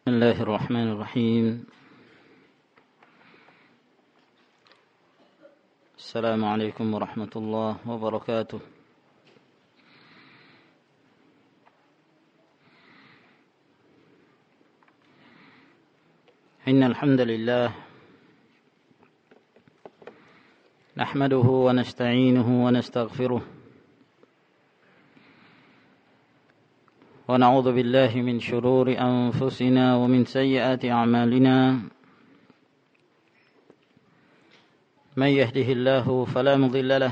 بسم الله الرحمن الرحيم. السلام عليكم ورحمة الله وبركاته. إن الحمد لله نحمده ونستعينه ونستغفره ونعوذ بالله من شرور أنفسنا ومن سيئات أعمالنا. من يهده الله فلا مضل له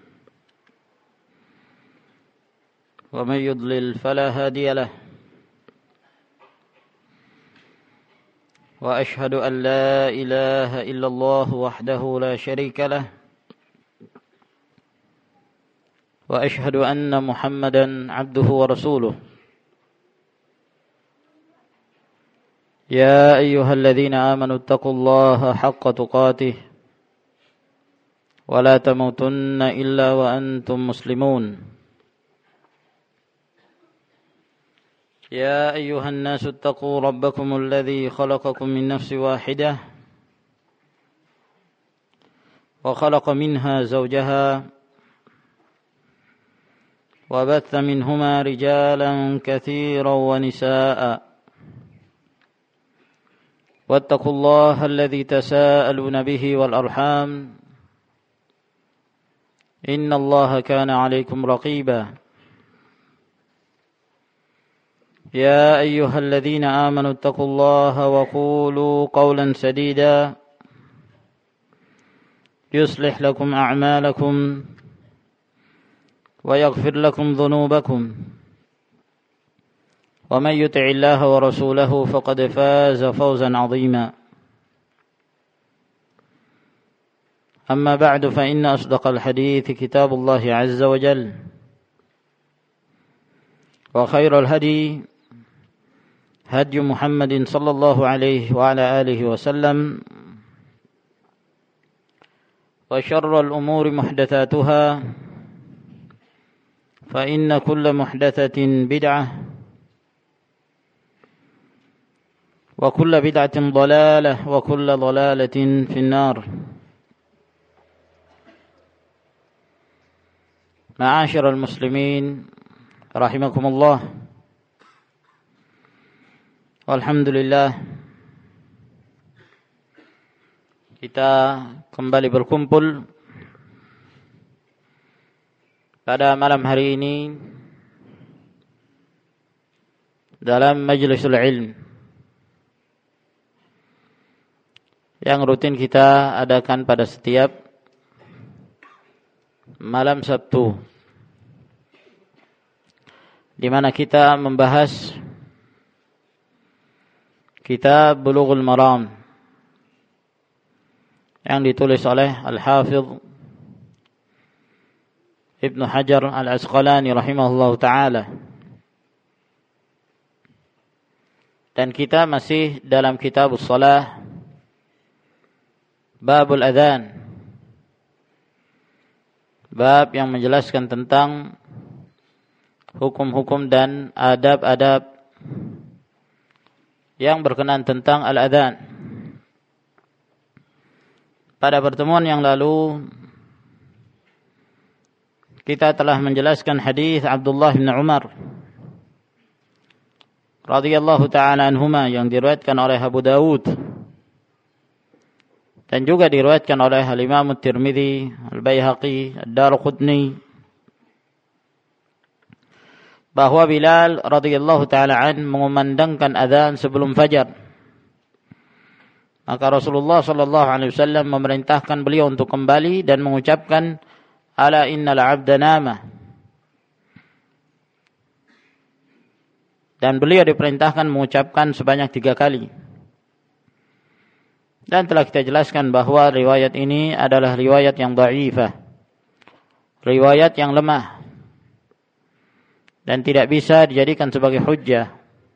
ومن يضلل فلا هادي له. وأشهد أن لا إله إلا الله وحده لا شريك له وأشهد أن محمدا عبده ورسوله. يا أيها الذين آمنوا اتقوا الله حق تقاته ولا تموتن إلا وأنتم مسلمون. يا أيها الناس اتقوا ربكم الذي خلقكم من نفس واحدة وخلق منها زوجها وبث منهما رجالا كثيرا ونساء. واتقوا الله الذي تساءلون به والأرحام إن الله كان عليكم رقيبا. يا أيها الذين آمنوا اتقوا الله وقولوا قولا سديدا يصلح لكم أعمالكم ويغفر لكم ذنوبكم ومن يطع الله ورسوله فقد فاز فوزا عظيما. أما بعد فإن أصدق الحديث كتاب الله عز وجل وخير الهدي هدي محمد صلى الله عليه وعلى آله وسلم وشر الأمور محدثاتها فإن كل محدثة بدعة وكل بدعة ضلالة وكل ضلالة في النار. معاشر المسلمين رحمكم الله. Alhamdulillah, kita kembali berkumpul pada malam hari ini dalam majlisul ilm yang rutin kita adakan pada setiap malam Sabtu, di mana kita membahas kitab Bulughul Maram yang ditulis oleh Al-Hafidh Ibnu Hajar Al-Asqalani rahimahullahu ta'ala. Dan kita masih dalam kitab Shalah, Babul Adhan, bab yang menjelaskan tentang hukum-hukum dan adab-adab yang berkenaan tentang al-adhan. Pada pertemuan yang lalu kita telah menjelaskan hadis Abdullah bin Umar radhiyallahu ta'ala anhuma yang diriwayatkan oleh Abu Dawud dan juga diriwayatkan oleh Al-Imam At-Tirmidzi, Al-Baihaqi, Ad-Darqutni, bahwa Bilal radhiyallahu ta'ala an mengumandangkan azan sebelum fajar. Maka Rasulullah sallallahu alaihi wasallam memerintahkan beliau untuk kembali dan mengucapkan ala innal 'abda nama. Dan beliau diperintahkan mengucapkan sebanyak 3 kali. Dan telah kita jelaskan bahwa riwayat ini adalah riwayat yang dhaifah, riwayat yang lemah, dan tidak bisa dijadikan sebagai hujjah.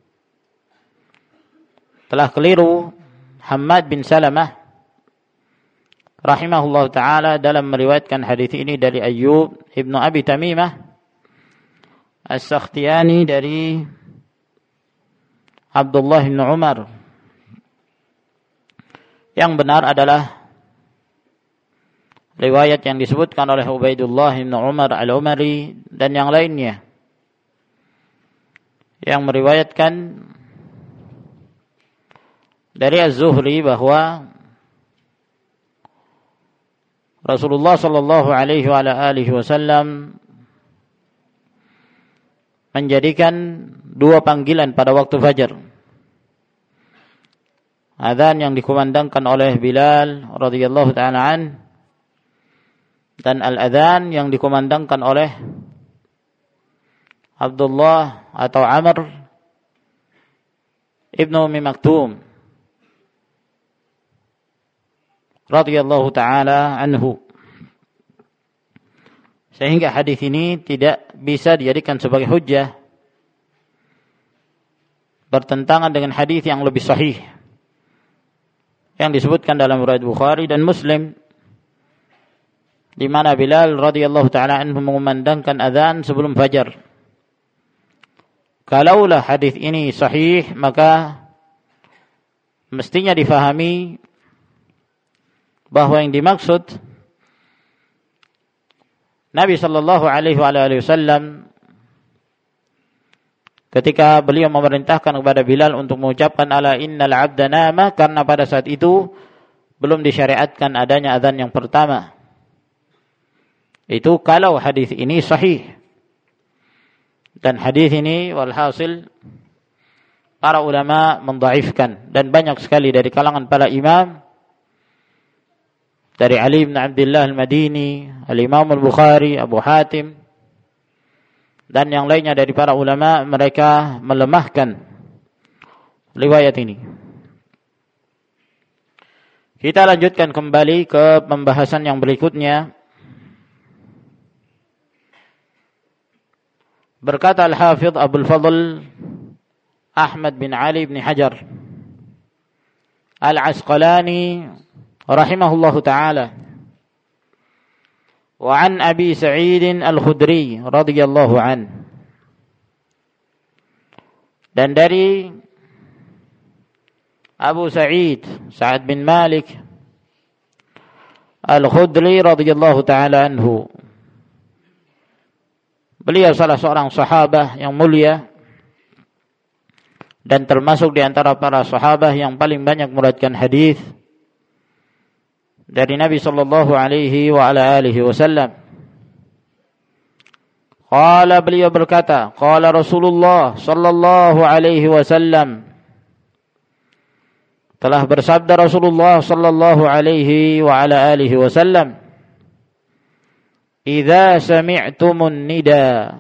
Telah keliru Hammad bin Salamah rahimahullah ta'ala dalam meriwayatkan hadis ini dari Ayyub ibnu Abi Tamimah As-Sakhtiyani dari Abdullah bin Umar. Yang benar adalah riwayat yang disebutkan oleh Ubaidullah bin Umar al-Umari dan yang lainnya, yang meriwayatkan dari Az-Zuhri bahwa Rasulullah sallallahu alaihi wa alihi wasallam menjadikan dua panggilan pada waktu fajar. Adzan yang dikumandangkan oleh Bilal radhiyallahu taala an, dan al-adzan yang dikumandangkan oleh Abdullah atau Amr ibnu Ummi Maktum radhiyallahu taala anhu. Sehingga hadis ini tidak bisa dijadikan sebagai hujjah, bertentangan dengan hadis yang lebih sahih yang disebutkan dalam riwayat Bukhari dan Muslim, di mana Bilal radhiyallahu taala anhu mengumandangkan azan sebelum fajar. Kalaulah hadis ini sahih, maka mestinya difahami bahwa yang dimaksud Nabi sallallahu alaihi wasallam ketika beliau memerintahkan kepada Bilal untuk mengucapkan ala innal abda nama, karena pada saat itu belum disyariatkan adanya azan yang pertama. Itu kalau hadis ini sahih. Dan hadis ini walhasil para ulama mendhaifkan, dan banyak sekali dari kalangan para imam, dari Ali bin Abdullah al-Madini, al-Imam al-Bukhari, Abu Hatim, dan yang lainnya dari para ulama, mereka melemahkan riwayat ini. Kita lanjutkan kembali ke pembahasan yang berikutnya. Berkata Al-Hafidh Abdul Fadl Ahmad bin Ali bin Hajar Al-Asqalani rahimahullahu ta'ala, wa an Abi Sa'id Al-Khudri radhiyallahu an, dan dari Abu Sa'id Sa'ad bin Malik Al-Khudri radhiyallahu ta'ala anhu. Beliau salah seorang sahabah yang mulia dan termasuk di antara para sahabah yang paling banyak meriwayatkan hadis dari Nabi sallallahu alaihi wa ala alihi wasallam. Qala, beliau berkata, qala Rasulullah sallallahu alaihi wasallam, telah bersabda Rasulullah sallallahu alaihi wa ala alihi wasallam, idza sami'tumun nida,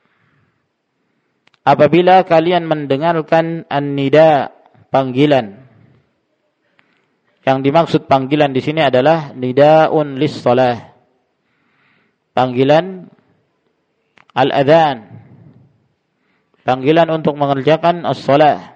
apabila kalian mendengarkan an-nida, panggilan. Yang dimaksud panggilan di sini adalah nidaun lis-shalah, panggilan al-adzan, panggilan untuk mengerjakan as-shalah.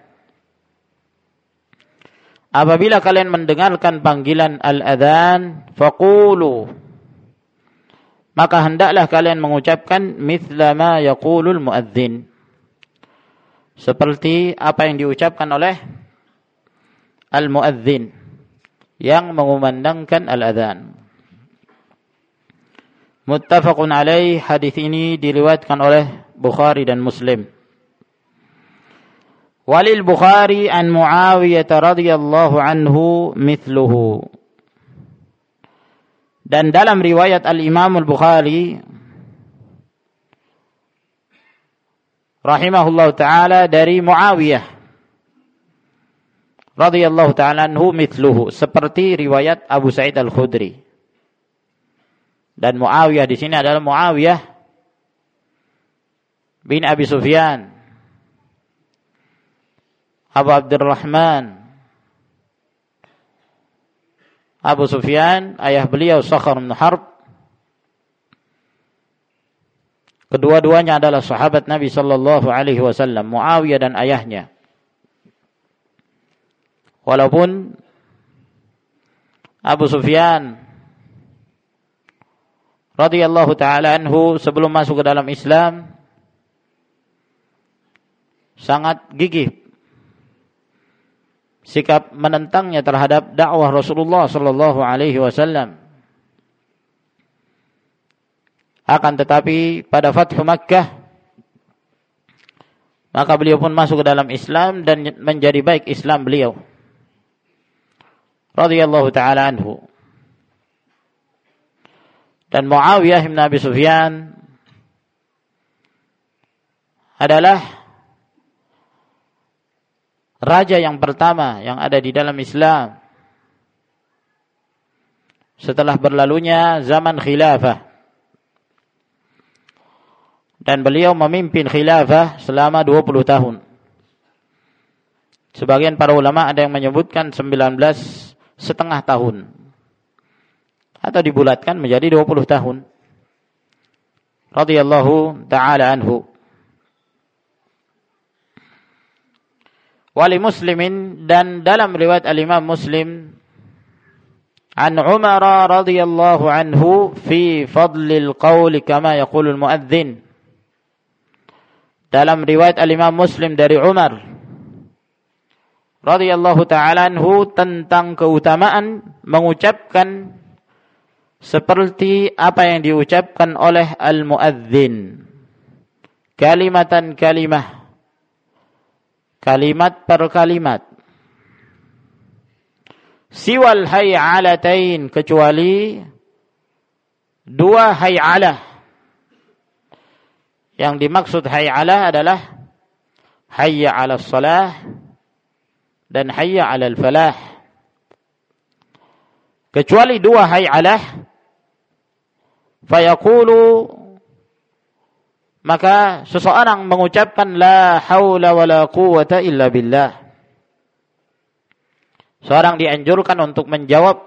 Apabila kalian mendengarkan panggilan al-adzan, faqulu, maka hendaklah kalian mengucapkan mithla ma yaqulul muadzin, seperti apa yang diucapkan oleh al-muadzin yang mengumandangkan al-adzan. Muttafaqun alaih, hadis ini diriwayatkan oleh Bukhari dan Muslim. Walil Bukhari an Muawiyah radhiyallahu anhu mithluhu, dan dalam riwayat al-Imam al-Bukhari rahimahullah ta'ala dari Muawiyah radhiyallahu ta'ala anhu mithluhu, seperti riwayat Abu Sa'id Al-Khudri. Dan Muawiyah di sini adalah Muawiyah bin Abi Sufyan Abu Abdurrahman. Abu Sufyan, ayah beliau Sakhar bin Harb. Kedua-duanya adalah sahabat Nabi sallallahu alaihi wasallam, Muawiyah dan ayahnya. Walaupun Abu Sufyan radhiyallahu ta'ala anhu sebelum masuk ke dalam Islam sangat gigih sikap menentangnya terhadap dakwah Rasulullah sallallahu alaihi wasallam. Akan tetapi pada Fathu Makkah maka beliau pun masuk ke dalam Islam dan menjadi baik Islam beliau radhiyallahu taala anhu. Dan Muawiyah bin Abi Sufyan adalah raja yang pertama yang ada di dalam Islam setelah berlalunya zaman khilafah. Dan beliau memimpin khilafah selama 20 tahun. Sebagian para ulama ada yang menyebutkan 19,5 tahun. Atau dibulatkan menjadi 20 tahun. Radhiyallahu ta'ala anhu. Wali Muslimin, dan dalam riwayat al-Imam Muslim an Umar radhiyallahu anhu fi fadlil qawli kama yaqulul muadzin. Dalam riwayat al-Imam Muslim dari Umar radhiyallahu ta'ala anhu tentang keutamaan mengucapkan seperti apa yang diucapkan oleh al-muadzin. Kalimatan kalimah, kalimat per kalimat. Siwal hay'alatain, kecuali dua hay'alah. Yang dimaksud hay'alah adalah hayya 'alas salah dan hayya 'alal falah. Kecuali dua hay'alah, fayaqulu, maka seseorang mengucapkan la haula wala quwwata illa billah. Seorang dianjurkan untuk menjawab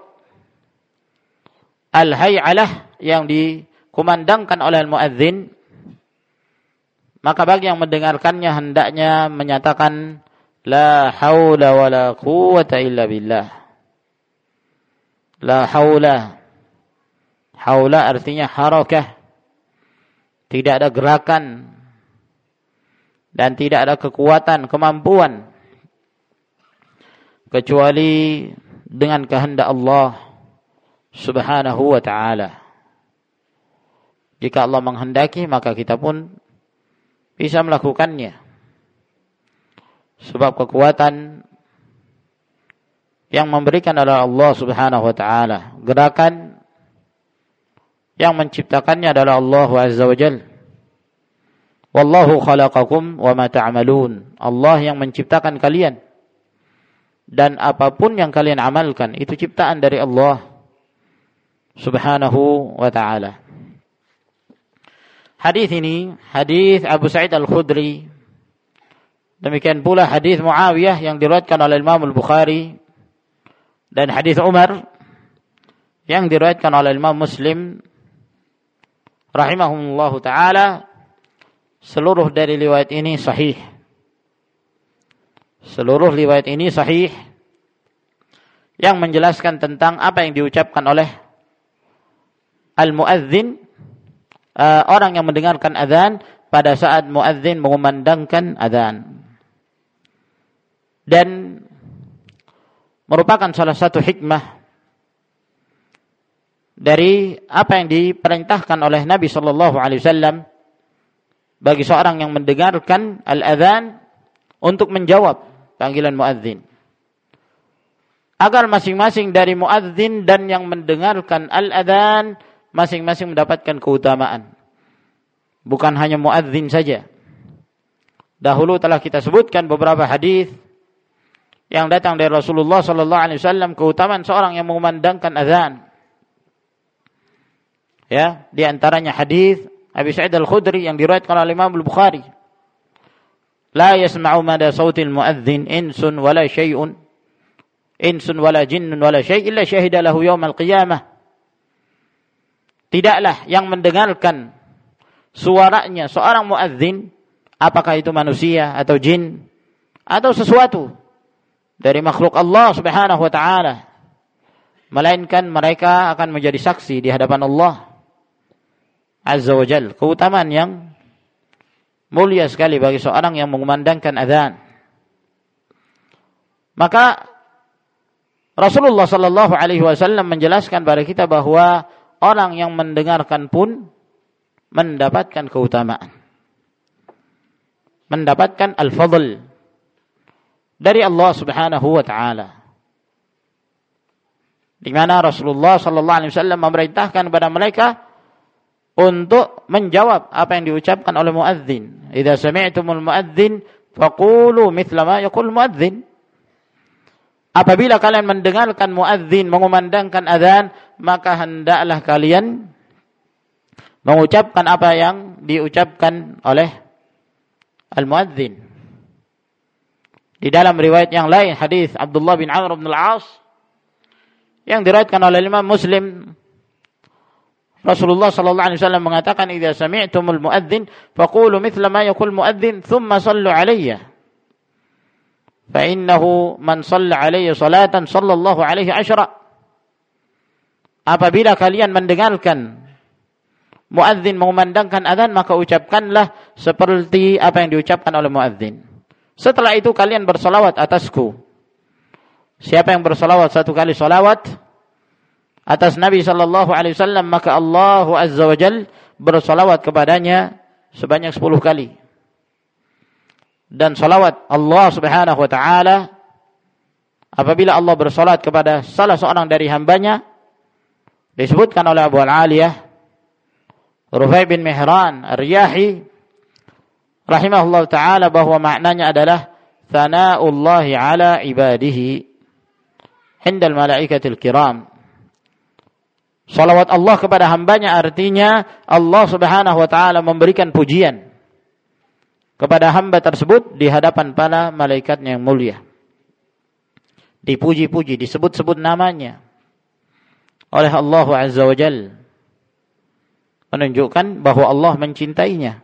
al-hay'alah yang dikumandangkan oleh al-muadzin. Maka bagi yang mendengarkannya hendaknya menyatakan la haula wala quwwata illa billah. La haula. Haula artinya harakah. Tidak ada gerakan dan tidak ada kekuatan, kemampuan kecuali dengan kehendak Allah Subhanahu wa ta'ala. Jika Allah menghendaki, maka kita pun bisa melakukannya. Sebab kekuatan yang memberikan adalah Allah Subhanahu wa ta'ala. Gerakan yang menciptakannya adalah Allah Azza wa Jalla. Wallahu khalaqakum wa ma ta'malun. Allah yang menciptakan kalian. Dan apapun yang kalian amalkan itu ciptaan dari Allah Subhanahu wa ta'ala. Hadis ini hadis Abu Sa'id Al-Khudri. Demikian pula hadis Muawiyah yang diriwayatkan oleh Imam Al-Bukhari, dan hadis Umar yang diriwayatkan oleh Imam Muslim rahimahumullahu taala. Seluruh dari riwayat ini sahih. Seluruh riwayat ini sahih yang menjelaskan tentang apa yang diucapkan oleh al-muadzin, orang yang mendengarkan azan pada saat muadzin mengumandangkan azan. Dan merupakan salah satu hikmah dari apa yang diperintahkan oleh Nabi sallallahu alaihi wasallam bagi seorang yang mendengarkan al-azan untuk menjawab panggilan muadzin. Agar masing-masing dari muadzin dan yang mendengarkan al-azan masing-masing mendapatkan keutamaan. Bukan hanya muadzin saja. Dahulu telah kita sebutkan beberapa hadis yang datang dari Rasulullah sallallahu alaihi wasallam keutamaan seorang yang mengumandangkan azan. Ya, di antaranya hadis Abi Sa'id Al-Khudri yang diriwayatkan oleh Imam Al-Bukhari. La yasma'u mada sautil muadzin insun wala syai'un, insun wala jinnun wala syai' illa syahida lahu yaumal qiyamah. Tidaklah yang mendengarkan suaranya seorang muadzin, apakah itu manusia atau jin atau sesuatu dari makhluk Allah Subhanahu wa taala, melainkan mereka akan menjadi saksi di hadapan Allah Azza wa Jalla. Keutamaan yang mulia sekali bagi seorang yang mengumandangkan azan. Maka Rasulullah sallallahu alaihi wasallam menjelaskan kepada kita bahwa orang yang mendengarkan pun mendapatkan keutamaan. Mendapatkan al-fadl dari Allah Subhanahu wa taala. Di mana Rasulullah sallallahu alaihi wasallam memerintahkan kepada mereka untuk menjawab apa yang diucapkan oleh muadzin. Idza sami'tumul muadzin faqulu mithla ma yaqul muadzin. Apabila kalian mendengarkan muadzin mengumandangkan azan, maka hendaklah kalian mengucapkan apa yang diucapkan oleh al-muadzin. Di dalam riwayat yang lain, hadis Abdullah bin Amr bin al-As yang diriwayatkan oleh Imam Muslim, Rasulullah sallallahu alaihi wasallam mengatakan, "Idza sami'tumul muadzin faqulu mithla ma yaqul muadzin, thumma sallu 'alayya. Fa innahu man shalla 'alayya salatan sallallahu 'alaihi 'ashra." Apabila kalian mendengarkan muadzin mengumandangkan azan, maka ucapkanlah seperti apa yang diucapkan oleh muadzin. Setelah itu kalian bersalawat atasku. Siapa yang bersalawat satu kali salawat atas Nabi sallallahu alaihi wasallam, maka Allah azza wa jalla bersalawat kepadanya sebanyak 10 kali. Dan salawat Allah Subhanahu wa taala, apabila Allah bersalat kepada salah seorang dari hambanya, disebutkan oleh Abu Al-Aliyah Rufai bin Mihran Ar-Riyahi rahimahullah taala bahwa maknanya adalah thana'ullahi ala ibadihi indal malaikatil kiram. Salawat Allah kepada hambanya artinya Allah Subhanahu wa taala memberikan pujian kepada hamba tersebut di hadapan para malaikatnya yang mulia. Dipuji-puji, disebut-sebut namanya oleh Allah Azza wa Jalla, menunjukkan bahwa Allah mencintainya.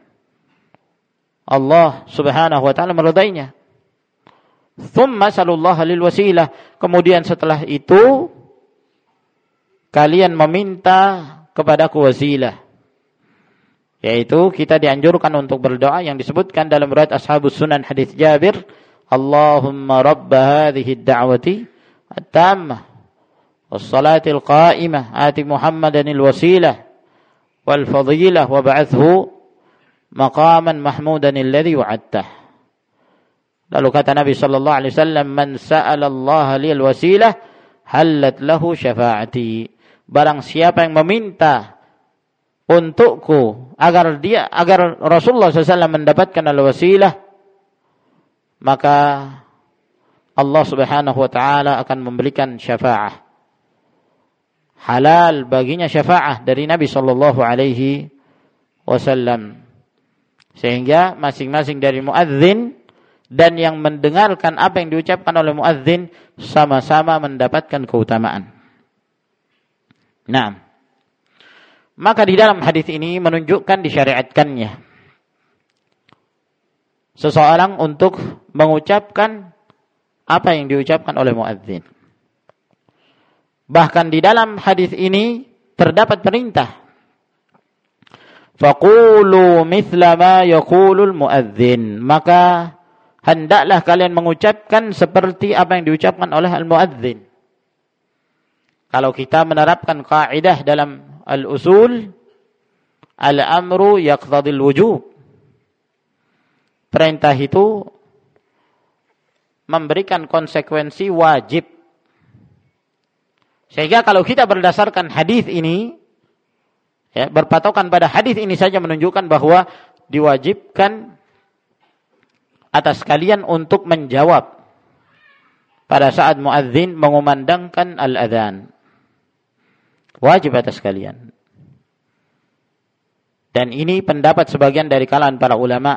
Allah Subhanahu wa taala meridainya. Tsumma sallallahu lil wasilah. Kemudian setelah itu kalian meminta kepadaku wasilah. Yaitu kita dianjurkan untuk berdoa yang disebutkan dalam riwayat Ashabus Sunan hadis Jabir, Allahumma rabb hadhihi ad-da'wati at-tammah was-salatil qa'imah ati Muhammadanil wasilah wal fadilah wa ba'athu maqaman mahmudan alladhi wa'adtah. Lalu kata Nabi sallallahu alaihi wasallam, man sa'ala Allah lil wasilah halat lahu syafa'ati. Barang siapa yang meminta untukku agar Rasulullah SAW mendapatkan al-wasilah, maka Allah Subhanahu wa taala akan memberikan syafa'ah. Halal baginya syafa'ah dari Nabi sallallahu alaihi wasallam. Sehingga masing-masing dari muadzin dan yang mendengarkan apa yang diucapkan oleh muadzin sama-sama mendapatkan keutamaan. Nah, maka di dalam hadis ini menunjukkan disyariatkannya seseorang untuk mengucapkan apa yang diucapkan oleh muadzin. Bahkan di dalam hadis ini terdapat perintah, faqulu mithla ma yaqulul muadzin, maka hendaklah kalian mengucapkan seperti apa yang diucapkan oleh al-muadzin. Kalau kita menerapkan kaidah dalam al-usul, al-amru yaqtadil wujub. Perintah itu memberikan konsekuensi wajib. Sehingga kalau kita berdasarkan hadis ini, ya, berpatokan pada hadis ini saja menunjukkan bahwa diwajibkan atas kalian untuk menjawab pada saat muadzin mengumandangkan al-adzan. Wajib atas kalian. Dan ini pendapat sebagian dari kalangan para ulama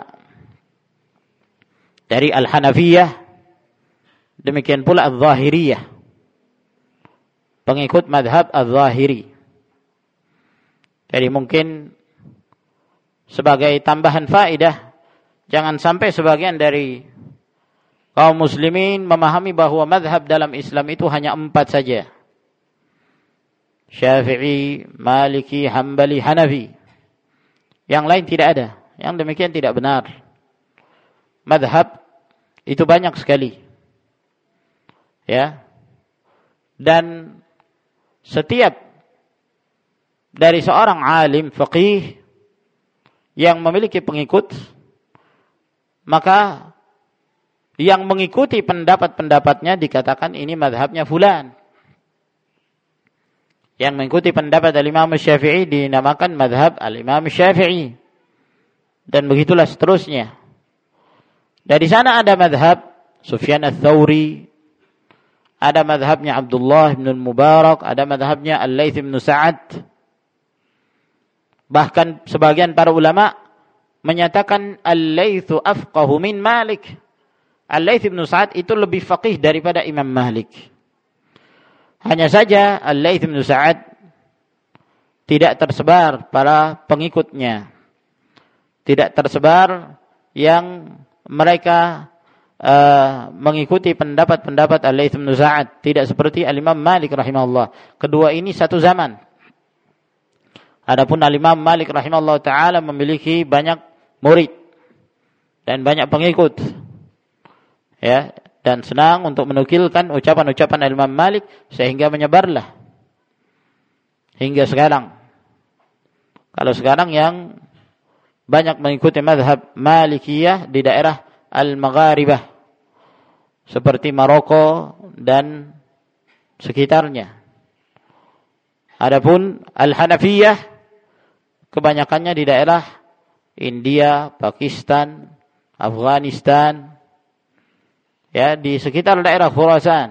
dari Al-Hanafiyah, demikian pula Al-Zahiriyah, pengikut madhab Al-Zahiri. Jadi mungkin sebagai tambahan faedah, jangan sampai sebagian dari kaum muslimin memahami bahwa madhab dalam Islam itu hanya 4 saja. Syafi'i, Maliki, Hambali, Hanafi. Yang lain tidak ada. Yang demikian tidak benar. Madhab itu banyak sekali. Ya. Dan setiap dari seorang alim faqih yang memiliki pengikut, maka yang mengikuti pendapat-pendapatnya dikatakan ini mazhabnya fulan. Yang mengikuti pendapat al-Imam Syafi'i dinamakan mazhab al-Imam Syafi'i. Dan begitulah seterusnya. Dari sana ada mazhab Sufyan ats-Tsauri, ada mazhabnya Abdullah bin Mubarak, ada mazhabnya Al-Laits bin Sa'ad. Bahkan sebagian para ulama menyatakan Al-Laits afqahu min Malik. Al-Laits bin Sa'ad itu lebih faqih daripada Imam Malik. Hanya saja Al-Laits bin Sa'ad tidak tersebar para pengikutnya. Tidak tersebar yang mereka mengikuti pendapat-pendapat Al-Laits bin Sa'ad. Tidak seperti Al-Imam Malik rahimahullah. Kedua ini satu zaman. Adapun Al-Imam Malik rahimahullah ta'ala memiliki banyak murid dan banyak pengikut. Ya, dan senang untuk menukilkan ucapan-ucapan Imam Malik sehingga menyebarlah hingga sekarang. Kalau sekarang yang banyak mengikuti mazhab Malikiyah di daerah Al-Magharibah seperti Maroko dan sekitarnya. Adapun Al-Hanafiyah kebanyakannya di daerah India, Pakistan, Afghanistan, ya, di sekitar daerah Khurasan.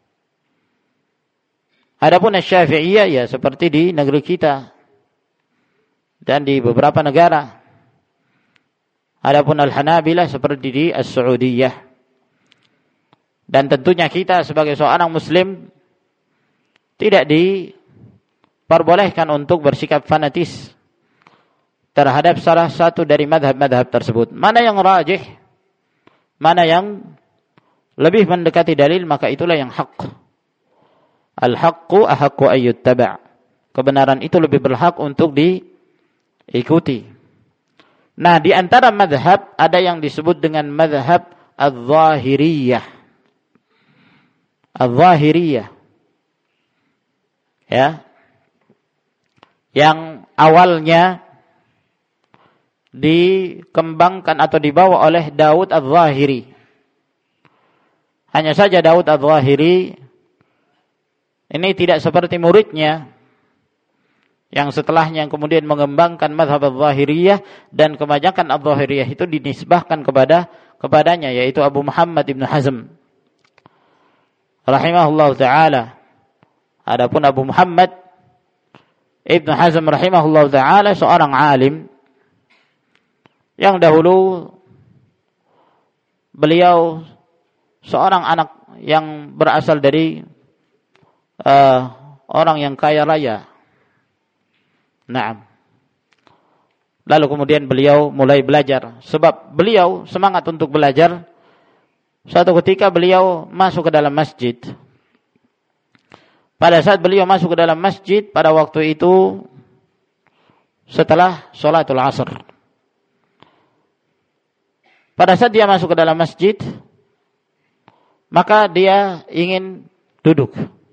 Adapun Asy-Syafi'iyah ya seperti di negeri kita dan di beberapa negara. Adapun Al-Hanabilah seperti di As-Saudiyah. Dan tentunya kita sebagai seorang muslim tidak diperbolehkan untuk bersikap fanatis terhadap salah satu dari madhab-madhab tersebut. Mana yang rajih, mana yang lebih mendekati dalil, maka itulah yang hak. Al-haqqu ahaqqu ayyuttaba'. Kebenaran itu lebih berhak untuk diikuti. Nah, di antara mazhab ada yang disebut dengan mazhab al-zahiriyah. Al-zahiriyah. Ya. Yang awalnya dikembangkan atau dibawa oleh Daud al-Zahiri. Hanya saja Daud al-Zahiri ini tidak seperti muridnya yang setelahnya yang kemudian mengembangkan mazhab al-Zahiriyah, dan kebanyakan al-Zahiriyah itu dinisbahkan kepadanya, yaitu Abu Muhammad Ibn Hazm rahimahullah ta'ala. Adapun Abu Muhammad Ibn Hazm rahimahullah ta'ala seorang alim yang dahulu beliau seorang anak yang berasal dari orang yang kaya raya. Naam. Lalu kemudian beliau mulai belajar. Sebab beliau semangat untuk belajar. Suatu ketika beliau masuk ke dalam masjid. Pada saat beliau masuk ke dalam masjid, pada waktu itu setelah sholatul asr. Pada saat dia masuk ke dalam masjid, maka dia ingin duduk.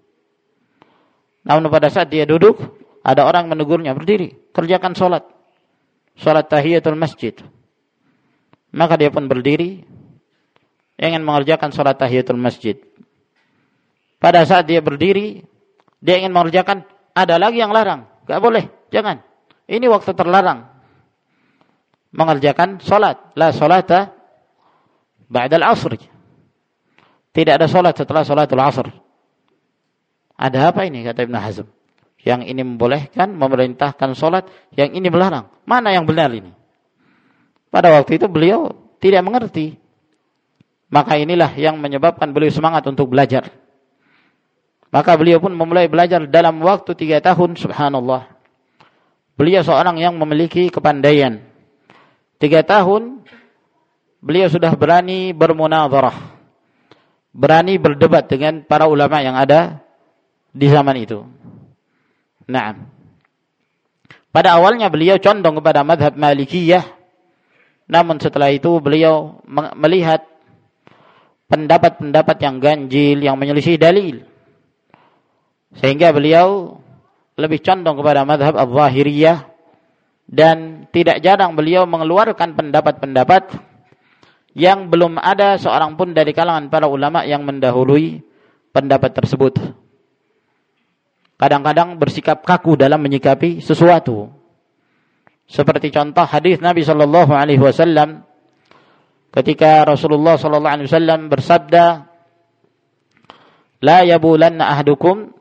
Namun pada saat dia duduk, ada orang menegurnya, berdiri, kerjakan sholat tahiyatul masjid. Maka dia pun berdiri, ingin mengerjakan sholat tahiyatul masjid. Pada saat dia berdiri, dia ingin mengerjakan, ada lagi yang larang, gak boleh, jangan. Ini waktu terlarang mengerjakan sholat. La sholata ba'dal asr. Tidak ada sholat setelah sholatul asr. Ada apa ini, kata Ibn Hazm? Yang ini membolehkan, memerintahkan sholat, yang ini melarang. Mana yang benar ini? Pada waktu itu beliau tidak mengerti. Maka inilah yang menyebabkan beliau semangat untuk belajar. Maka beliau pun memulai belajar dalam waktu 3 tahun, subhanallah. Beliau seorang yang memiliki kepandaian. 3 tahun, beliau sudah berani bermunadharah. Berani berdebat dengan para ulama yang ada di zaman itu. Nah, pada awalnya beliau condong kepada mazhab Malikiyah. Namun setelah itu beliau melihat pendapat-pendapat yang ganjil, yang menyelisih dalil. Sehingga beliau lebih condong kepada mazhab al-Zahiriyah, dan tidak jarang beliau mengeluarkan pendapat-pendapat yang belum ada seorang pun dari kalangan para ulama yang mendahului pendapat tersebut. Kadang-kadang bersikap kaku dalam menyikapi sesuatu. Seperti contoh hadis Nabi sallallahu alaihi wasallam ketika Rasulullah sallallahu alaihi wasallam bersabda, "La yabulanna ahadukum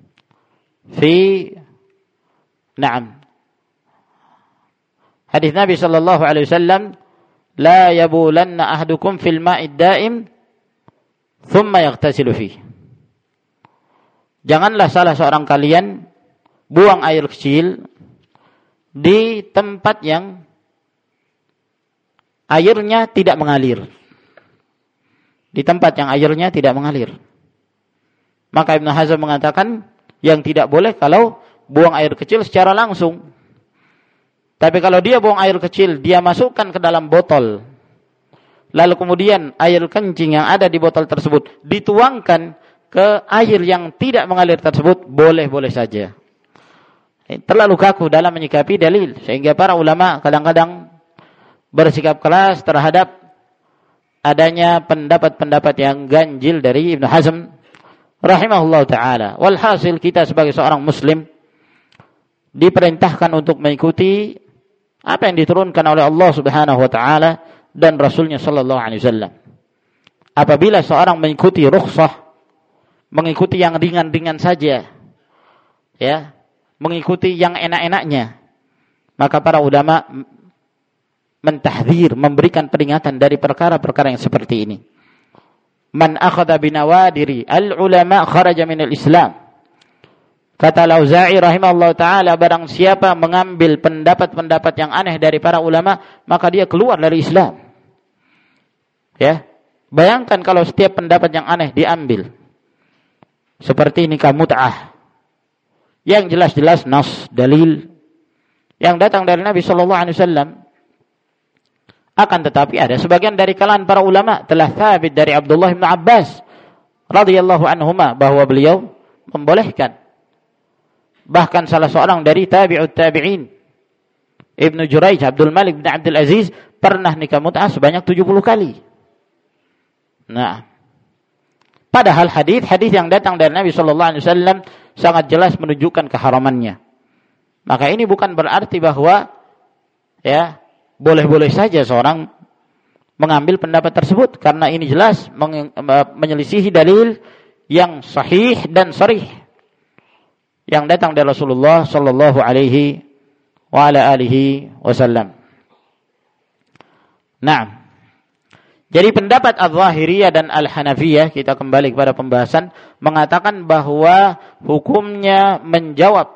fi hadis Nabi sallallahu alaihi wasallam, "La yabulanna ahadukum fil ma'id da'im thumma yaghtasilu fihi." Janganlah salah seorang kalian buang air kecil di tempat yang airnya tidak mengalir. Di tempat yang airnya tidak mengalir. Maka Ibnu Hazm mengatakan yang tidak boleh kalau buang air kecil secara langsung. Tapi kalau dia buang air kecil, dia masukkan ke dalam botol. Lalu kemudian air kencing yang ada di botol tersebut dituangkan ke air yang tidak mengalir tersebut, boleh-boleh saja. Terlalu kaku dalam menyikapi dalil, sehingga para ulama kadang-kadang bersikap keras terhadap adanya pendapat-pendapat yang ganjil dari Ibnu Hazm rahimahullah ta'ala. Walhasil kita sebagai seorang muslim diperintahkan untuk mengikuti apa yang diturunkan oleh Allah subhanahu wa ta'ala dan Rasulnya sallallahu alaihi wasallam. Apabila seorang mengikuti rukhsah, mengikuti yang ringan-ringan saja, ya, mengikuti yang enak-enaknya, maka para ulama mentahdzir, memberikan peringatan dari perkara-perkara yang seperti ini. Man akhadha binawadiri al-ulama kharaja minal Islam. Kata Al-Auza'i rahimahullah ta'ala, barang siapa mengambil pendapat-pendapat yang aneh dari para ulama, maka dia keluar dari Islam. Ya, bayangkan kalau setiap pendapat yang aneh diambil. Seperti nikah mut'ah, yang jelas-jelas nas, dalil yang datang dari Nabi sallallahu alaihi wasallam. Akan tetapi ada sebagian dari kalangan para ulama telah thabit dari Abdullah bin Abbas radhiyallahu anhuma bahwa beliau membolehkan. Bahkan salah seorang dari tabi'ut tabi'in, Ibnu Jurayj, Abdul Malik bin Abdul Aziz, pernah nikah mut'ah sebanyak 70 kali. Nah, padahal hadis-hadis yang datang dari Nabi sallallahu alaihi wasallam sangat jelas menunjukkan keharamannya. Maka ini bukan berarti bahwa ya boleh-boleh saja seorang mengambil pendapat tersebut, karena ini jelas menyelisihi dalil yang sahih dan sharih yang datang dari Rasulullah sallallahu alaihi wa ala alihi wasallam. Nah, jadi pendapat Al-Zahiriyah dan Al-Hanafiyah, kita kembali kepada pembahasan, mengatakan bahwa hukumnya menjawab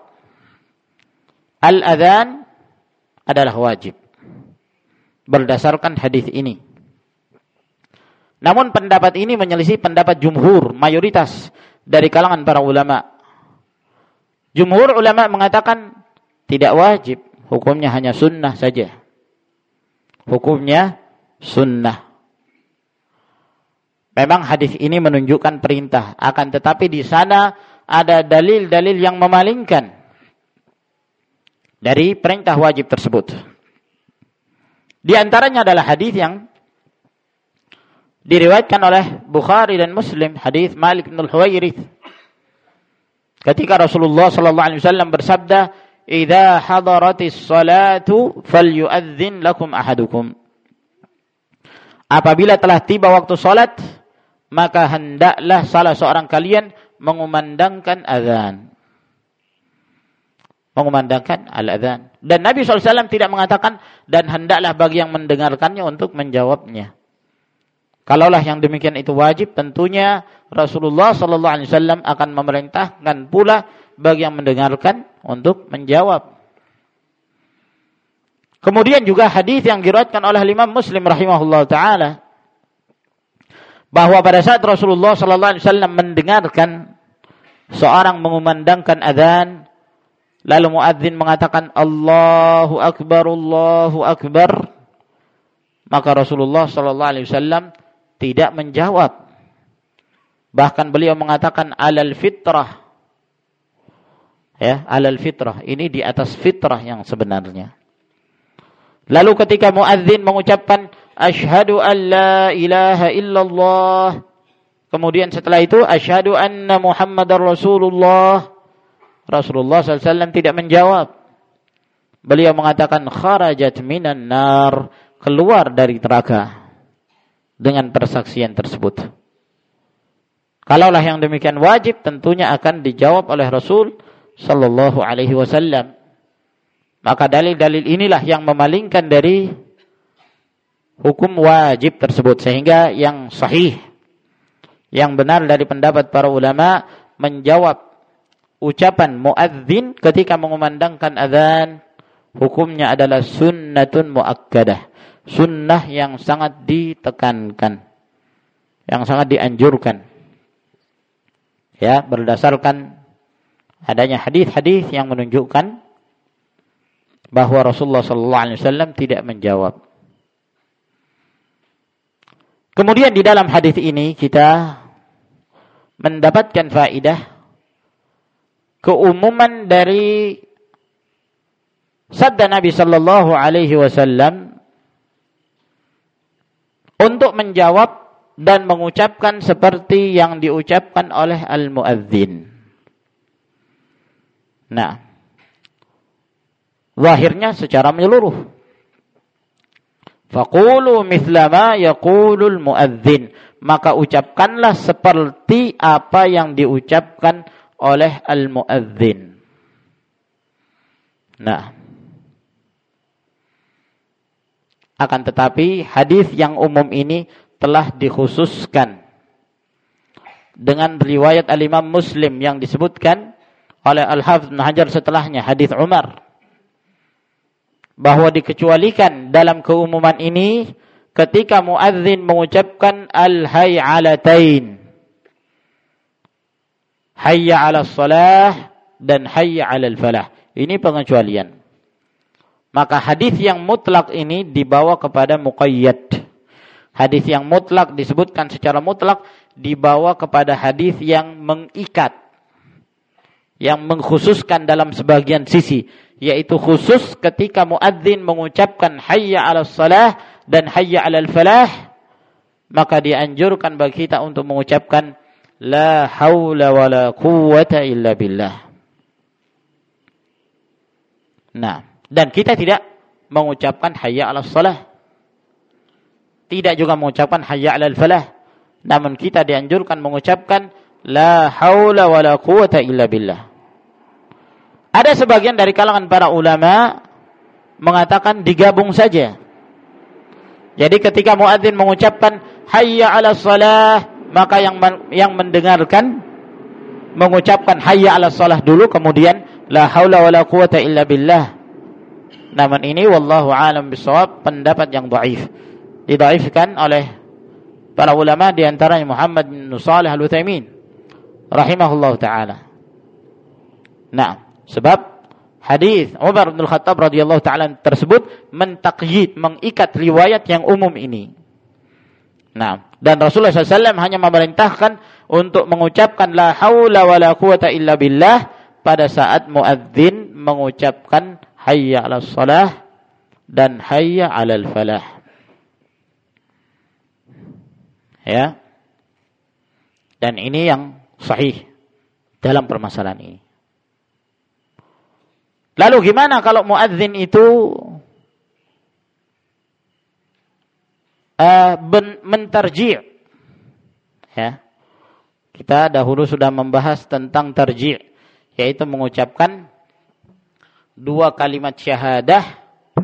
al-adhan adalah wajib berdasarkan hadis ini. Namun pendapat ini menyelisih pendapat jumhur, mayoritas dari kalangan para ulama. Jumhur ulama mengatakan tidak wajib, hukumnya hanya sunnah saja. Hukumnya sunnah. Memang hadis ini menunjukkan perintah, akan tetapi di sana ada dalil-dalil yang memalingkan dari perintah wajib tersebut. Di antaranya adalah hadis yang diriwayatkan oleh Bukhari dan Muslim, hadis Malik bin Al-Huwairits. Ketika Rasulullah sallallahu alaihi wasallam bersabda, "Idza hadaratis salatu falyu'adzin lakum ahadukum." Apabila telah tiba waktu salat, maka hendaklah salah seorang kalian mengumandangkan azan. Mengumandangkan al-azan. Dan Nabi SAW tidak mengatakan, dan hendaklah bagi yang mendengarkannya untuk menjawabnya. Kalaulah yang demikian itu wajib, tentunya Rasulullah SAW akan memerintahkan pula bagi yang mendengarkan untuk menjawab. Kemudian juga hadis yang diriwayatkan oleh Imam Muslim rahimahullah ta'ala, bahwa pada saat Rasulullah SAW mendengarkan seorang mengumandangkan azan, lalu muadzin mengatakan Allahu Akbar, Allahu Akbar, maka Rasulullah SAW tidak menjawab. Bahkan beliau mengatakan alal fitrah. Ya, alal fitrah. Ini di atas fitrah yang sebenarnya. Lalu ketika muadzin mengucapkan asyhadu an la ilaha illallah, kemudian setelah itu asyhadu anna Muhammadar Rasulullah, Rasulullah SAW tidak menjawab. Beliau mengatakan kharajat minan nar, keluar dari neraka dengan persaksian tersebut. Kalaulah yang demikian wajib, tentunya akan dijawab oleh Rasul sallallahu alaihi wasallam. Maka dalil-dalil inilah yang memalingkan dari hukum wajib tersebut, sehingga yang sahih, yang benar dari pendapat para ulama, menjawab ucapan muadzin ketika mengumandangkan azan, hukumnya adalah sunnatun muakkadah, sunnah yang sangat ditekankan, yang sangat dianjurkan. Ya, berdasarkan adanya hadis-hadis yang menunjukkan bahwa Rasulullah SAW tidak menjawab. Kemudian di dalam hadis ini kita mendapatkan faedah keumuman dari sabda Nabi sallallahu alaihi wasallam untuk menjawab dan mengucapkan seperti yang diucapkan oleh al-muadzin. Nah, zahirnya secara menyeluruh. Faqulu mithla ma yaqulul muadzin, maka ucapkanlah seperti apa yang diucapkan oleh al-muadzin. Nah, akan tetapi hadis yang umum ini telah dikhususkan dengan riwayat al-Imam Muslim yang disebutkan oleh Al-Hafidz Ibnu Hajar setelahnya, hadis Umar, bahwa dikecualikan dalam keumuman ini ketika muadzin mengucapkan al-hayyalatain, hayya 'alas shalah dan hayya 'alal falah. Ini pengecualian. Maka hadis yang mutlak ini dibawa kepada muqayyad. Hadis yang mutlak disebutkan secara mutlak dibawa kepada hadis yang mengikat, yang mengkhususkan dalam sebagian sisi, yaitu khusus ketika muadzin mengucapkan hayya 'alas shalah dan hayya 'alal falah, maka dianjurkan bagi kita untuk mengucapkan la haula wala quwwata illa billah. Nah, dan kita tidak mengucapkan hayya 'alas shalah, tidak juga mengucapkan hayya 'alal falah, namun kita dianjurkan mengucapkan la haula wala quwwata illa billah. Ada sebagian dari kalangan para ulama mengatakan digabung saja. Jadi ketika muadzin mengucapkan hayya 'alas shalah, maka yang mendengarkan mengucapkan hayya 'alas shalah dulu, kemudian la haula wala quwwata illa billah. Namun ini wallahu a'lam bishawab, pendapat yang dhaif. Didhaifkan oleh para ulama, di antaranya Muhammad bin Shalih Al-Utsaimin rahimahullahu taala. Nah, sebab hadis Umar bin Khattab radhiyallahu taala tersebut mentaqyid, mengikat riwayat yang umum ini. Nah, dan Rasulullah SAW hanya memerintahkan untuk mengucapkan la haula wala quwata illa billah pada saat muadzin mengucapkan hayya 'alas shalah dan hayya 'alal falah. Ya. Dan ini yang sahih dalam permasalahan ini. Lalu gimana kalau muadzin itu mentarji'? Ya. Kita dahulu sudah membahas tentang tarji', yaitu mengucapkan dua kalimat syahadah,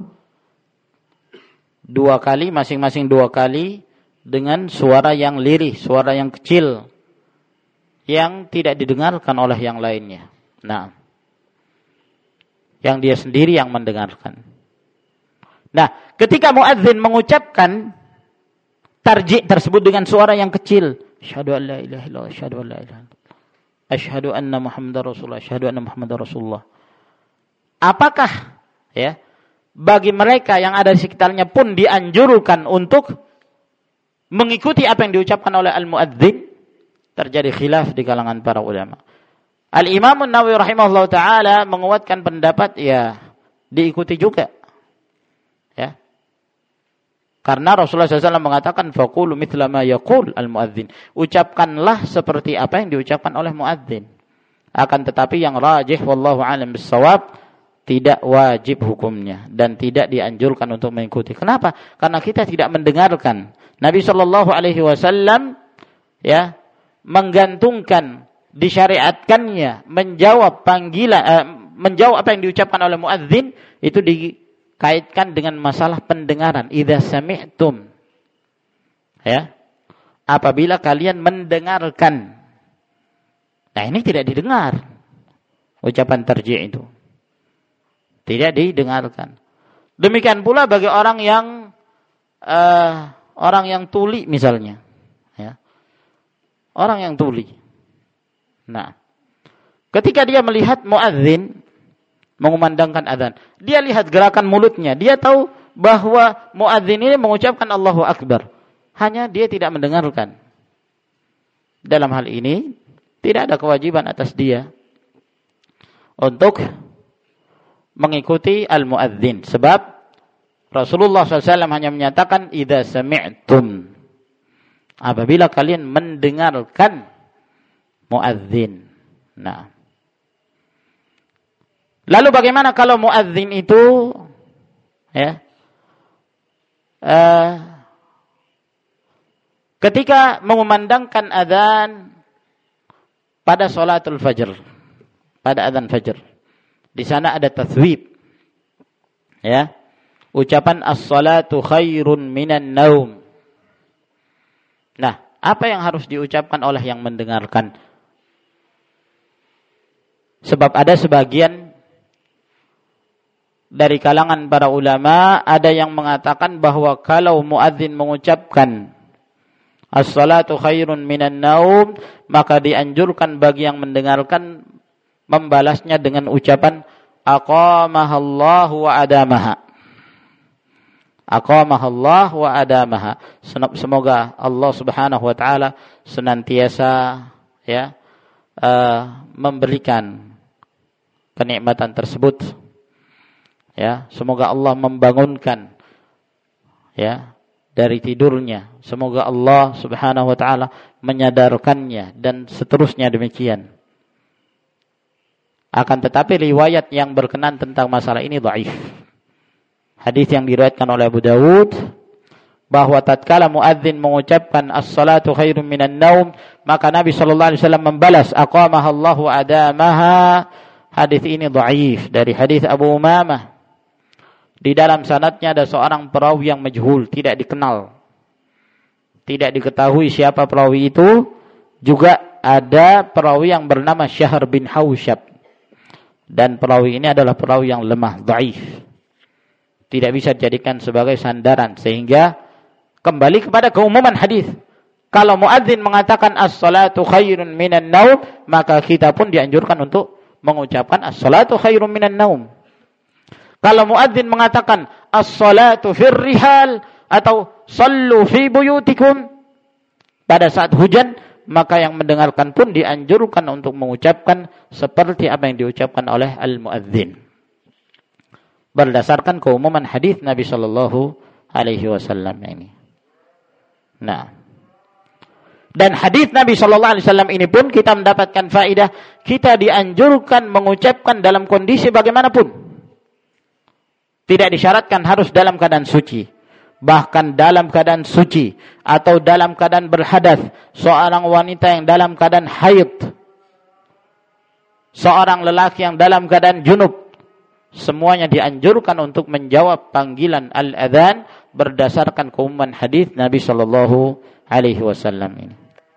dua kali, masing-masing dua kali, dengan suara yang lirih, suara yang kecil, yang tidak didengarkan oleh yang lainnya. Nah, yang dia sendiri yang mendengarkan. Nah, ketika muadzin mengucapkan tarji' tersebut dengan suara yang kecil, asyhadu an la ilaha illallah, asyhadu an la ilaha illallah, asyhadu anna Muhammadar Rasulullah, asyhadu anna Muhammadar Rasulullah. Apakah ya bagi mereka yang ada di sekitarnya pun dianjurkan untuk mengikuti apa yang diucapkan oleh al-muadzin, terjadi khilaf di kalangan para ulama. Al-Imam An-Nawawi rahimahullah ta'ala menguatkan pendapat ya diikuti juga. Ya. Karena Rasulullah SAW mengatakan faqulu mithla ma yaqul al-muadzin. Ucapkanlah seperti apa yang diucapkan oleh muadzin. Akan tetapi yang rajih wallahu a'lam bis-shawab, tidak wajib hukumnya dan tidak dianjurkan untuk mengikuti. Kenapa? Karena kita tidak mendengarkan Nabi sallallahu alaihi wasallam ya menggantungkan disyariatkannya menjawab panggilan menjawab apa yang diucapkan oleh muadzin itu dikaitkan dengan masalah pendengaran. Idza sami'tum, ya, apabila kalian mendengarkan. Nah, ini tidak didengar ucapan tarji' itu. Tidak didengarkan. Demikian pula bagi orang yang tuli misalnya, ya. Orang yang tuli. Nah, ketika dia melihat muadzin mengumandangkan azan, dia lihat gerakan mulutnya, dia tahu bahwa muadzin ini mengucapkan Allahu Akbar. Hanya dia tidak mendengarkan. Dalam hal ini tidak ada kewajiban atas dia untuk mengikuti al-muadzin, sebab Rasulullah SAW hanya menyatakan idza sami'tum, apabila kalian mendengarkan muadzin. Nah, lalu bagaimana kalau muadzin itu ya ketika mengumandangkan azan pada salatul fajr, pada azan fajr, di sana ada tathwib, ya, ucapan as-salatu khairun minan naum. Nah, apa yang harus diucapkan oleh yang mendengarkan? Sebab ada sebagian dari kalangan para ulama ada yang mengatakan bahwa kalau muadzin mengucapkan as-salatu khairun minan naum, maka dianjurkan bagi yang mendengarkan membalasnya dengan ucapan aqamahallahu wa adamaha. Aqamahallahu wa adamaha. Semoga Allah Subhanahu wa taala senantiasa ya memberikan kenikmatan tersebut. Ya, semoga Allah membangunkan ya dari tidurnya. Semoga Allah Subhanahu wa taala menyadarkannya dan seterusnya demikian. Akan tetapi riwayat yang berkenan tentang masalah ini dhaif. Hadis yang diriwayatkan oleh Abu Dawud bahwa tatkala muadzin mengucapkan as-salatu khairum minan naum, maka Nabi sallallahu alaihi wasallam membalas aqamahallahu adamaha. Hadis ini dhaif dari hadis Abu Umamah. Di dalam sanadnya ada seorang perawi yang majhul, tidak dikenal. Tidak diketahui siapa perawi itu. Juga ada perawi yang bernama Syahr bin Hausyab. Dan perawi ini adalah perawi yang lemah, dhaif. Tidak bisa dijadikan sebagai sandaran. Sehingga kembali kepada keumuman hadis. Kalau muadzin mengatakan as-salatu khairun minan naum, maka kita pun dianjurkan untuk mengucapkan as-salatu khairun minan naum. Kalau muadzin mengatakan as-salatu fir rihal atau sallu fi buyutikum pada saat hujan, maka yang mendengarkan pun dianjurkan untuk mengucapkan seperti apa yang diucapkan oleh al-muadzin. Berdasarkan keumuman hadis Nabi sallallahu alaihi wasallam ini. Nah, dan hadis Nabi sallallahu alaihi wasallam ini pun kita mendapatkan faedah, kita dianjurkan mengucapkan dalam kondisi bagaimanapun. Tidak disyaratkan harus dalam keadaan suci. Bahkan dalam keadaan suci atau dalam keadaan berhadas, seorang wanita yang dalam keadaan haid, seorang lelaki yang dalam keadaan junub, semuanya dianjurkan untuk menjawab panggilan al-adzan berdasarkan keumuman hadis Nabi sallallahu alaihi wasallam ini.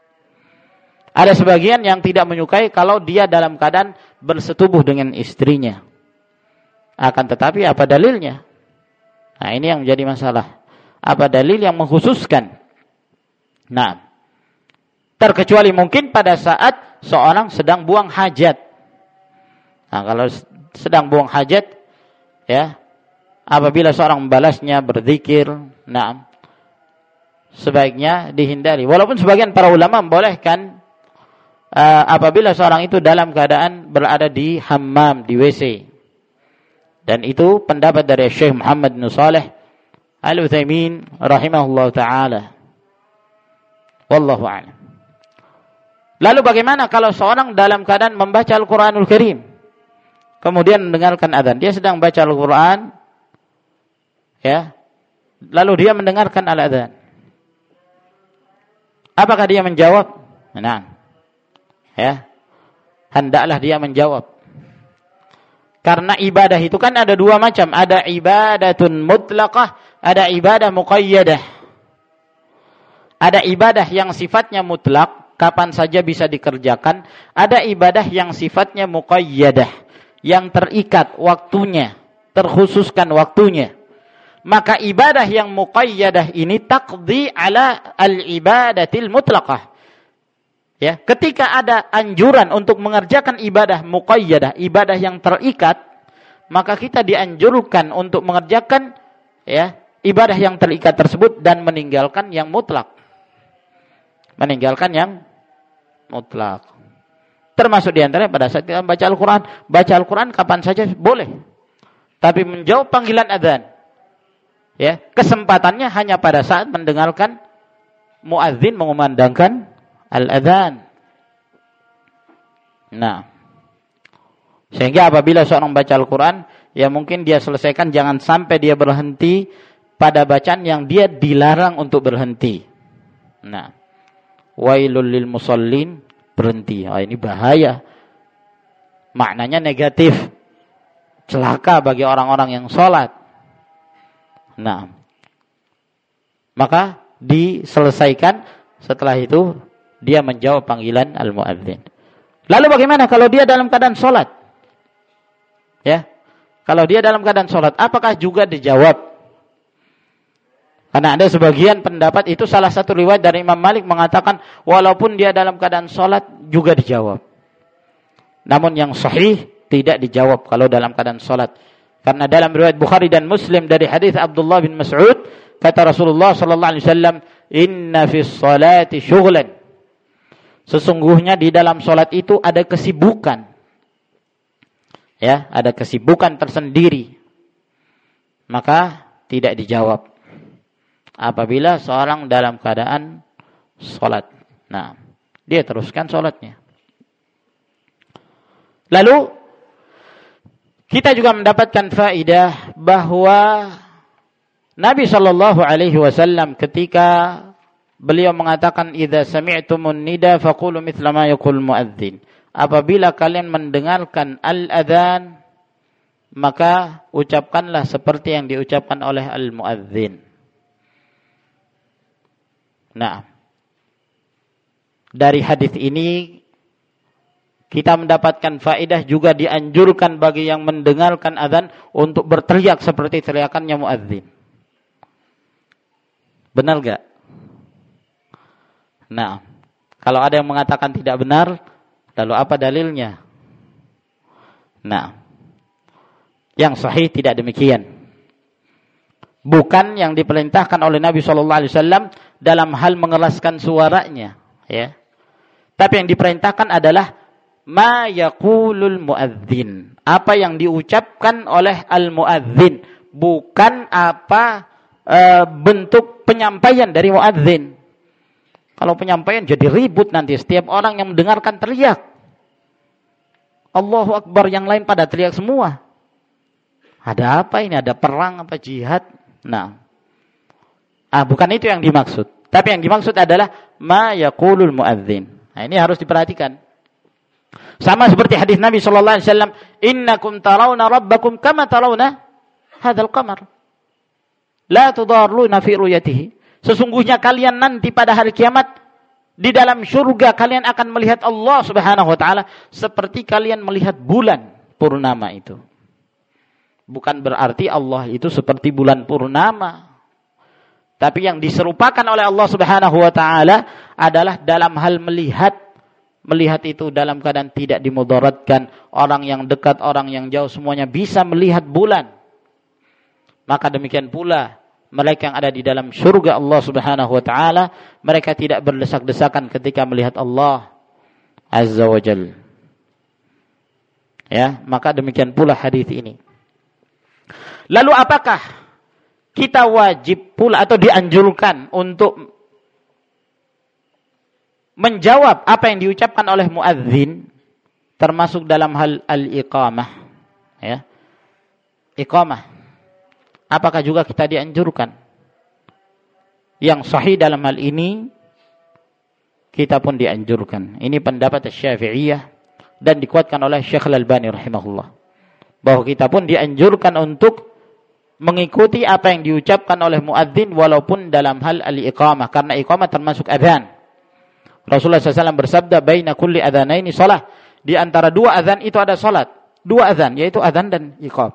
Ada sebagian yang tidak menyukai kalau dia dalam keadaan bersetubuh dengan istrinya. Akan tetapi apa dalilnya? Nah, ini yang menjadi masalah. Apa dalil yang mengkhususkan? Nah, terkecuali mungkin pada saat seorang sedang buang hajat. Nah, kalau sedang buang hajat, ya, apabila seorang membalasnya berzikir, nah, sebaiknya dihindari. Walaupun sebagian para ulama membolehkan apabila seorang itu dalam keadaan berada di hammam, di WC. Dan itu pendapat dari Syekh Muhammad bin Shalih Al-Utsaimin rahimahullah ta'ala. Wallahu a'lam. Lalu bagaimana kalau seorang dalam keadaan membaca Al-Quranul Karim, kemudian mendengarkan azan? Dia sedang baca Al-Quran, ya, lalu dia mendengarkan al-azan. Apakah dia menjawab? Nah, ya, hendaklah dia menjawab. Karena ibadah itu kan ada dua macam. Ada ibadatun mutlaqah, ada ibadah muqayyadah. Ada ibadah yang sifatnya mutlak, kapan saja bisa dikerjakan. Ada ibadah yang sifatnya muqayyadah, yang terikat waktunya, terkhususkan waktunya. Maka ibadah yang muqayyadah ini taqdi ala al-ibadatil mutlaqah. Ya, ketika ada anjuran untuk mengerjakan ibadah muqayyadah, ibadah yang terikat, maka kita dianjurkan untuk mengerjakan, ya, ibadah yang terikat tersebut dan meninggalkan yang mutlak. Meninggalkan yang mutlak. Termasuk diantaranya pada saat kita baca Al-Quran. Baca Al-Quran kapan saja boleh. Tapi menjawab panggilan adzan, ya, kesempatannya hanya pada saat mendengarkan muadzin mengumandangkan al-adzan. Nah, sehingga apabila seorang baca Al-Quran, ya mungkin dia selesaikan, jangan sampai dia berhenti pada bacaan yang dia dilarang untuk berhenti. Nah, wailul lil musallin, berhenti. Oh, ini bahaya. Maknanya negatif. Celaka bagi orang-orang yang sholat. Nah, maka diselesaikan, setelah itu dia menjawab panggilan al-muadzin. Lalu bagaimana kalau dia dalam keadaan sholat? Ya, kalau dia dalam keadaan sholat, apakah juga dijawab? Karena ada sebagian pendapat, itu salah satu riwayat dari Imam Malik mengatakan, walaupun dia dalam keadaan sholat juga dijawab. Namun yang sahih tidak dijawab kalau dalam keadaan sholat. Karena dalam riwayat Bukhari dan Muslim dari hadis Abdullah bin Mas'ud, kata Rasulullah sallallahu alaihi wasallam, "Inna fis salati syughlan." Sesungguhnya di dalam salat itu ada kesibukan. Ya, ada kesibukan tersendiri. Maka tidak dijawab apabila seorang dalam keadaan salat. Nah, dia teruskan salatnya. Lalu kita juga mendapatkan faedah bahwa Nabi sallallahu alaihi wasallam ketika beliau mengatakan, "Idza sami'tumun nida faqulu mithla ma yaqul muadzin." Apabila kalian mendengarkan al-adzan, maka ucapkanlah seperti yang diucapkan oleh al-muadzin. Nah, dari hadis ini kita mendapatkan faedah juga dianjurkan bagi yang mendengarkan adzan untuk berteriak seperti teriakannya muadzin. Benar enggak? Nah, kalau ada yang mengatakan tidak benar, lalu apa dalilnya? Nah, yang sahih tidak demikian. Bukan yang diperintahkan oleh Nabi SAW dalam hal mengeraskan suaranya, ya. Tapi yang diperintahkan adalah ma yaqulul muadzin, apa yang diucapkan oleh al-muadzin, bukan apa bentuk penyampaian dari muadzin. Kalau penyampaian jadi ribut nanti, setiap orang yang mendengarkan teriak Allahu Akbar, yang lain pada teriak semua. Ada apa ini? Ada perang apa jihad? Nah, bukan itu yang dimaksud. Tapi yang dimaksud adalah ma yaqulul muadzin. Nah, ini harus diperhatikan. Sama seperti hadis Nabi sallallahu alaihi wasallam, "Innakum tarawna rabbakum kama tarawna hadzal qamar. La tudarruna fi ru'yatihi." Sesungguhnya kalian nanti pada hari kiamat di dalam surga kalian akan melihat Allah Subhanahu wa taala seperti kalian melihat bulan purnama itu. Bukan berarti Allah itu seperti bulan purnama. Tapi yang diserupakan oleh Allah Subhanahu wa taala adalah dalam hal melihat. Melihat itu dalam keadaan tidak dimudaratkan. Orang yang dekat, orang yang jauh, semuanya bisa melihat bulan. Maka demikian pula mereka yang ada di dalam surga Allah Subhanahu wa taala, mereka tidak berdesak-desakan ketika melihat Allah Azza wa Jalla. Ya, maka demikian pula hadis ini. Lalu apakah kita wajib pula atau dianjurkan untuk menjawab apa yang diucapkan oleh muadzin termasuk dalam hal al-iqamah, ya. Iqamah. Apakah juga kita dianjurkan? Yang sahih dalam hal ini kita pun dianjurkan. Ini pendapat Syafi'iyah dan dikuatkan oleh Syekh Al-Albani rahimahullah. Bahwa kita pun dianjurkan untuk mengikuti apa yang diucapkan oleh muadzin walaupun dalam hal al-iqamah, karena iqamah termasuk adzan. Rasulullah SAW bersabda, "Baina kulli adzanaini shalah." Di antara dua adzan itu ada salat. Dua adzan, yaitu adzan dan iqamah.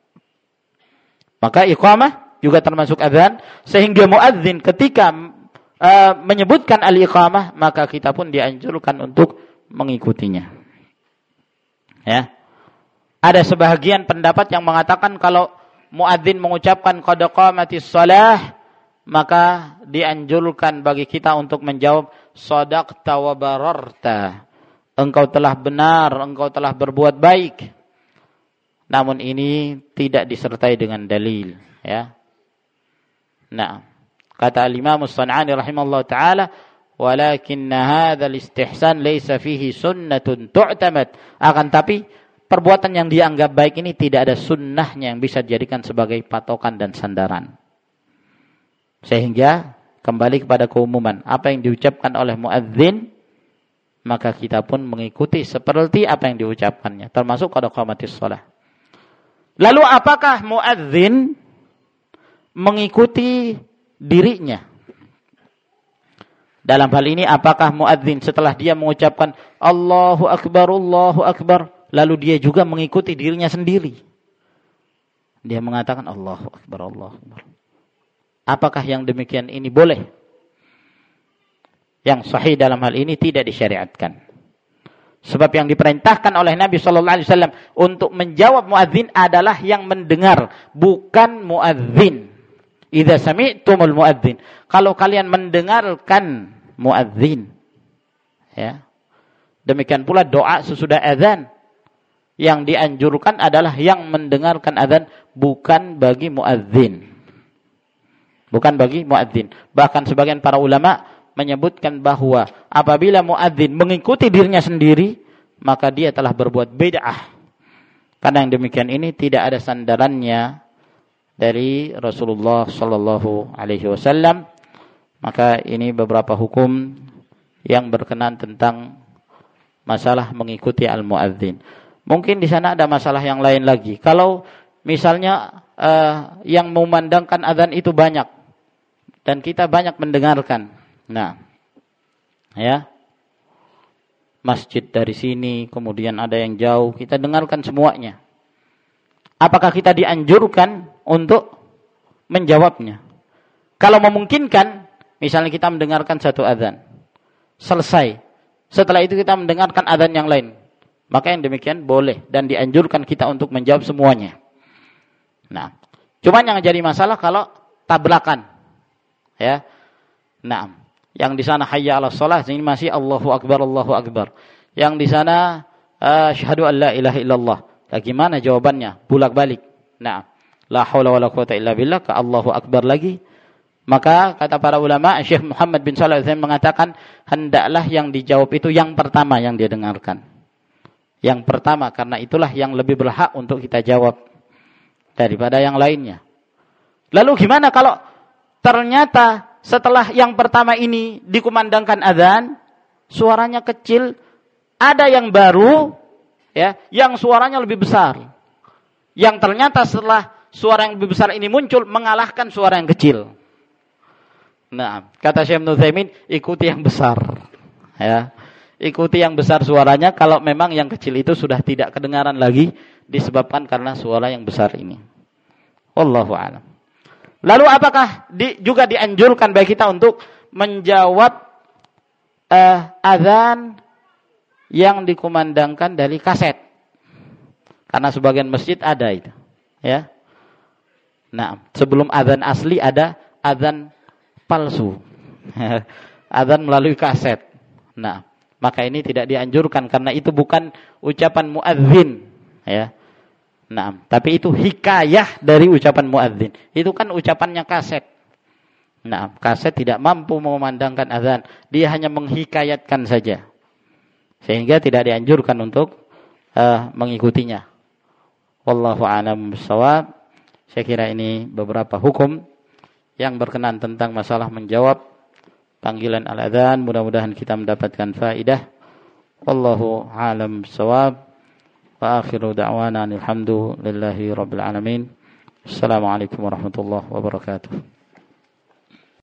Maka iqamah juga termasuk adzan, sehingga muadzin ketika menyebutkan al-iqamah, maka kita pun dianjurkan untuk mengikutinya. Ya. Ada sebahagian pendapat yang mengatakan kalau muadzin mengucapkan qad qamatis shalah, maka dianjurkan bagi kita untuk menjawab shadaqta wa bararta. Engkau telah benar, engkau telah berbuat baik. Namun ini tidak disertai dengan dalil, ya. Nah, kata al-Imam As-San'ani rahimahullah taala, walakinna hadzal istihsan laysa fihi sunnatun tu'tamad. Akan tapi perbuatan yang dianggap baik ini tidak ada sunnahnya yang bisa dijadikan sebagai patokan dan sandaran. Sehingga kembali kepada keumuman, apa yang diucapkan oleh muadzin, maka kita pun mengikuti seperti apa yang diucapkannya, termasuk qad qamatis shalah. Lalu apakah muadzin mengikuti dirinya? Dalam hal ini apakah muadzin setelah dia mengucapkan Allahu Akbar, lalu dia juga mengikuti dirinya sendiri? Dia mengatakan Allahu Akbar, Allahu Akbar. Apakah yang demikian ini boleh? Yang sahih dalam hal ini tidak disyariatkan. Sebab yang diperintahkan oleh Nabi SAW untuk menjawab muadzin adalah yang mendengar, bukan muadzin. Idza sami'tumul muadzin. Kalau kalian mendengarkan muadzin, ya. Demikian pula doa sesudah azan. Yang dianjurkan adalah yang mendengarkan azan, bukan bagi muadzin. Bukan bagi muadzin. Bahkan sebagian para ulama menyebutkan bahwa apabila muadzin mengikuti dirinya sendiri, maka dia telah berbuat bid'ah. Karena yang demikian ini tidak ada sandarannya dari Rasulullah sallallahu alaihi wasallam. Maka ini beberapa hukum yang berkenaan tentang masalah mengikuti al-muadzin. Mungkin di sana ada masalah yang lain lagi. Kalau misalnya yang memandangkan azan itu banyak dan kita banyak mendengarkan. Nah, ya, masjid dari sini, kemudian ada yang jauh, kita dengarkan semuanya. Apakah kita dianjurkan untuk menjawabnya? Kalau memungkinkan, misalnya kita mendengarkan satu azan, selesai. Setelah itu kita mendengarkan azan yang lain, maka yang demikian boleh dan dianjurkan kita untuk menjawab semuanya. Nah, cuman yang jadi masalah kalau tabrakan, ya. Nah, yang di sana hayya 'alas shalah, ini masih Allahu Akbar, Allahu Akbar. Yang di sana asyhadu an la ilaha illallah. Bagaimana jawabannya? Bolak-balik. Nah, la haula wala quwata illa billah, ka Allahu Akbar lagi. Maka kata para ulama, Syekh Muhammad bin Shalih Al-Utsaimin mengatakan hendaklah yang dijawab itu yang pertama yang dia dengarkan. Yang pertama, karena itulah yang lebih berhak untuk kita jawab daripada yang lainnya. Lalu gimana kalau ternyata setelah yang pertama ini dikumandangkan azan, suaranya kecil, ada yang baru, ya, yang suaranya lebih besar. Yang ternyata setelah suara yang lebih besar ini muncul, mengalahkan suara yang kecil. Nah, kata Syekh Ibnu Utsaimin, ikuti yang besar. Ya, ikuti yang besar suaranya kalau memang yang kecil itu sudah tidak kedengaran lagi disebabkan karena suara yang besar ini. Wallahu a'lam. Lalu apakah juga dianjurkan bagi kita untuk menjawab azan yang dikumandangkan dari kaset? Karena sebagian masjid ada itu, ya. Nah, sebelum adzan asli ada adzan palsu. Adzan melalui kaset. Nah, maka ini tidak dianjurkan karena itu bukan ucapan muadzin, ya. Nah, tapi itu hikayah dari ucapan muadzin. Itu kan ucapannya kaset. Nah, kaset tidak mampu memandangkan adzan, dia hanya menghikayatkan saja. Sehingga tidak dianjurkan untuk mengikutinya. Wallahu a'lam bishawab. Saya kira ini beberapa hukum yang berkenaan tentang masalah menjawab panggilan al-adzan. Mudah-mudahan kita mendapatkan faidah. Wallahu a'lam bishawab. Wa akhiru da'wana alhamdulillahi rabbil alamin. Assalamualaikum warahmatullahi wabarakatuh.